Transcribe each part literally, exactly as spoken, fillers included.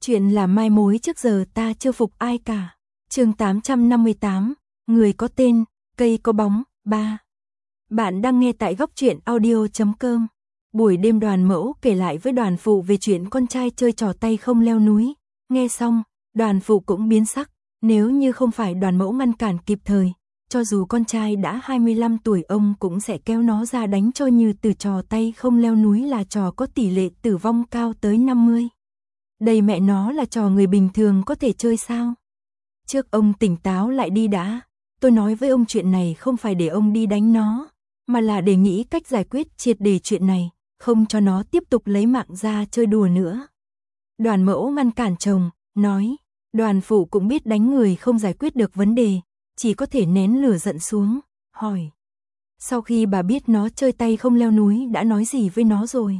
Chuyện là mai mối trước giờ ta chưa phục ai cả. Chương tám trăm năm mươi tám, người có tên, cây có bóng, ba. Bạn đang nghe tại góc truyện audio chấm com. Buổi đêm Đoàn Mẫu kể lại với Đoàn Phụ về chuyện con trai chơi trò tay không leo núi. Nghe xong, Đoàn Phụ cũng biến sắc, nếu như không phải Đoàn Mẫu ngăn cản kịp thời, cho dù con trai đã hai mươi lăm tuổi ông cũng sẽ kéo nó ra đánh cho như từ trò tay không leo núi là trò có tỷ lệ tử vong cao tới năm mươi. Đây mẹ nó là trò người bình thường có thể chơi sao? Trước ông tỉnh táo lại đi đã, tôi nói với ông chuyện này không phải để ông đi đánh nó, mà là để nghĩ cách giải quyết triệt để chuyện này, không cho nó tiếp tục lấy mạng ra chơi đùa nữa. Đoàn Mẫu ngăn cản chồng, nói, Đoàn Phụ cũng biết đánh người không giải quyết được vấn đề, chỉ có thể nén lửa giận xuống, hỏi. Sau khi bà biết nó chơi tay không leo núi đã nói gì với nó rồi?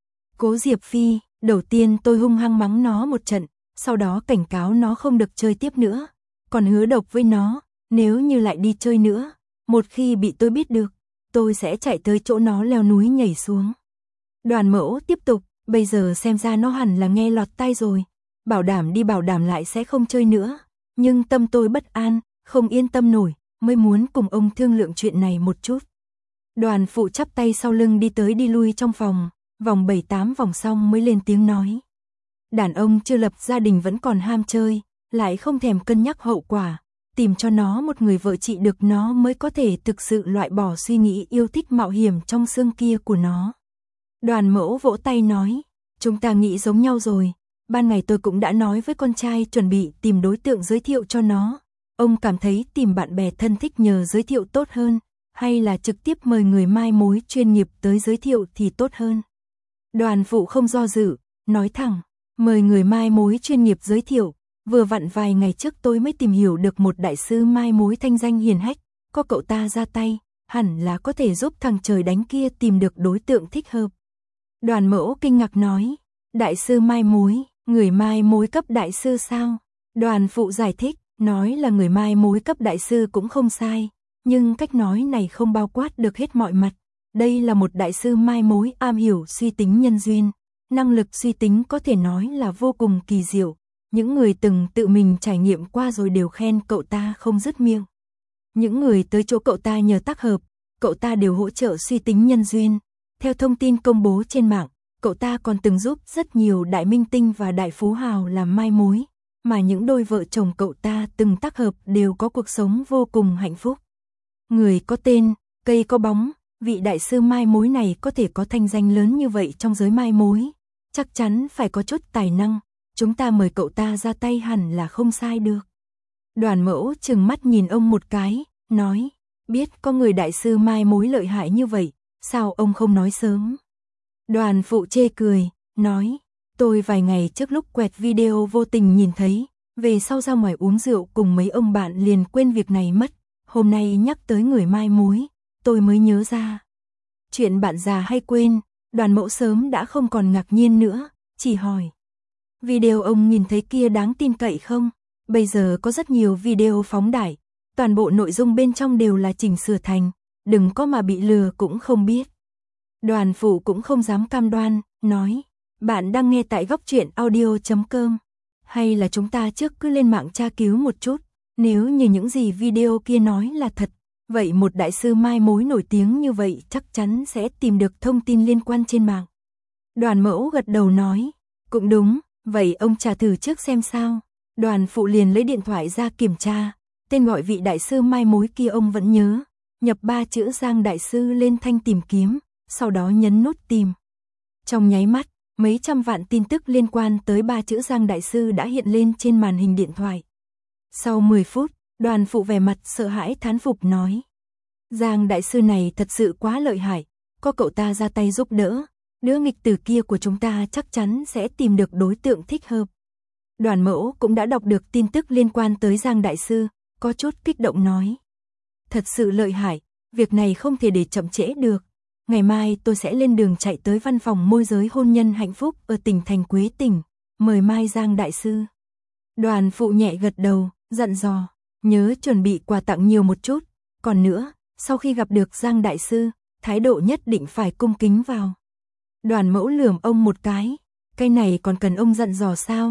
Cố Diệp Phi, đầu tiên tôi hung hăng mắng nó một trận, sau đó cảnh cáo nó không được chơi tiếp nữa, còn hứa độc với nó, nếu như lại đi chơi nữa, một khi bị tôi biết được, tôi sẽ chạy tới chỗ nó leo núi nhảy xuống. Đoàn Mẫu tiếp tục, bây giờ xem ra nó hẳn là nghe lọt tai rồi, bảo đảm đi bảo đảm lại sẽ không chơi nữa, nhưng tâm tôi bất an, không yên tâm nổi, mới muốn cùng ông thương lượng chuyện này một chút. Đoàn Phụ chắp tay sau lưng đi tới đi lui trong phòng, vòng bảy tám vòng xong mới lên tiếng nói. Đàn ông chưa lập gia đình vẫn còn ham chơi, lại không thèm cân nhắc hậu quả, tìm cho nó một người vợ trị được nó mới có thể thực sự loại bỏ suy nghĩ yêu thích mạo hiểm trong xương kia của nó. Đoàn Mẫu vỗ tay nói, chúng ta nghĩ giống nhau rồi, ban ngày tôi cũng đã nói với con trai chuẩn bị tìm đối tượng giới thiệu cho nó, ông cảm thấy tìm bạn bè thân thích nhờ giới thiệu tốt hơn, hay là trực tiếp mời người mai mối chuyên nghiệp tới giới thiệu thì tốt hơn? Đoàn Phụ không do dự, nói thẳng, mời người mai mối chuyên nghiệp giới thiệu, vừa vặn vài ngày trước tôi mới tìm hiểu được một đại sư mai mối thanh danh hiển hách, có cậu ta ra tay, hẳn là có thể giúp thằng trời đánh kia tìm được đối tượng thích hợp. Đoàn Mẫu kinh ngạc nói, đại sư mai mối, người mai mối cấp đại sư sao? Đoàn Phụ giải thích, nói là người mai mối cấp đại sư cũng không sai, nhưng cách nói này không bao quát được hết mọi mặt. Đây là một đại sư mai mối am hiểu suy tính nhân duyên, năng lực suy tính có thể nói là vô cùng kỳ diệu, những người từng tự mình trải nghiệm qua rồi đều khen cậu ta không dứt miệng. Những người tới chỗ cậu ta nhờ tác hợp, cậu ta đều hỗ trợ suy tính nhân duyên. Theo thông tin công bố trên mạng, cậu ta còn từng giúp rất nhiều đại minh tinh và đại phú hào làm mai mối, mà những đôi vợ chồng cậu ta từng tác hợp đều có cuộc sống vô cùng hạnh phúc. Người có tên, cây có bóng, vị đại sư mai mối này có thể có thanh danh lớn như vậy trong giới mai mối, chắc chắn phải có chút tài năng, chúng ta mời cậu ta ra tay hẳn là không sai được. Đoàn Mẫu trừng mắt nhìn ông một cái, nói, biết có người đại sư mai mối lợi hại như vậy, sao ông không nói sớm? Đoàn Phụ chê cười, nói, tôi vài ngày trước lúc quẹt video vô tình nhìn thấy, về sau ra ngoài uống rượu cùng mấy ông bạn liền quên việc này mất, hôm nay nhắc tới người mai mối, tôi mới nhớ ra. Chuyện bạn già hay quên, Đoàn Mẫu sớm đã không còn ngạc nhiên nữa, chỉ hỏi. Video ông nhìn thấy kia đáng tin cậy không? Bây giờ có rất nhiều video phóng đại, toàn bộ nội dung bên trong đều là chỉnh sửa thành, đừng có mà bị lừa cũng không biết. Đoàn Phụ cũng không dám cam đoan, nói, bạn đang nghe tại góc truyện audio chấm com, hay là chúng ta trước cứ lên mạng tra cứu một chút, nếu như những gì video kia nói là thật, vậy một đại sư mai mối nổi tiếng như vậy chắc chắn sẽ tìm được thông tin liên quan trên mạng. Đoàn Mẫu gật đầu nói, cũng đúng, vậy ông tra thử trước xem sao. Đoàn Phụ liền lấy điện thoại ra kiểm tra, tên gọi vị đại sư mai mối kia ông vẫn nhớ, nhập ba chữ Giang đại sư lên thanh tìm kiếm, sau đó nhấn nút tìm. Trong nháy mắt, mấy trăm vạn tin tức liên quan tới ba chữ Giang đại sư đã hiện lên trên màn hình điện thoại. Sau mười phút, Đoàn Phụ vẻ mặt sợ hãi thán phục nói, Giang đại sư này thật sự quá lợi hại, có cậu ta ra tay giúp đỡ, đứa nghịch tử kia của chúng ta chắc chắn sẽ tìm được đối tượng thích hợp. Đoàn Mẫu cũng đã đọc được tin tức liên quan tới Giang đại sư, có chút kích động nói, thật sự lợi hại, việc này không thể để chậm trễ được. Ngày mai tôi sẽ lên đường chạy tới văn phòng môi giới hôn nhân hạnh phúc ở tỉnh thành Quế Tỉnh, mời mai Giang đại sư. Đoàn Phụ nhẹ gật đầu, dặn dò, nhớ chuẩn bị quà tặng nhiều một chút, còn nữa, sau khi gặp được Giang đại sư, thái độ nhất định phải cung kính vào. Đoàn Mẫu lườm ông một cái, cái này còn cần ông dặn dò sao?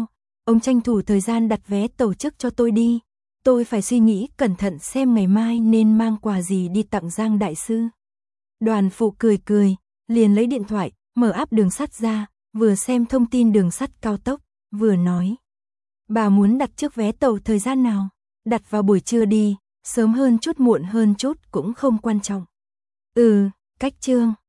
Ông tranh thủ thời gian đặt vé tàu trước cho tôi đi. Tôi phải suy nghĩ cẩn thận xem ngày mai nên mang quà gì đi tặng Giang đại sư. Đoàn phụ cười cười, liền lấy điện thoại, mở app đường sắt ra, vừa xem thông tin đường sắt cao tốc, vừa nói. Bà muốn đặt trước vé tàu thời gian nào? Đặt vào buổi trưa đi, sớm hơn chút muộn hơn chút cũng không quan trọng. Ừ, cách trương.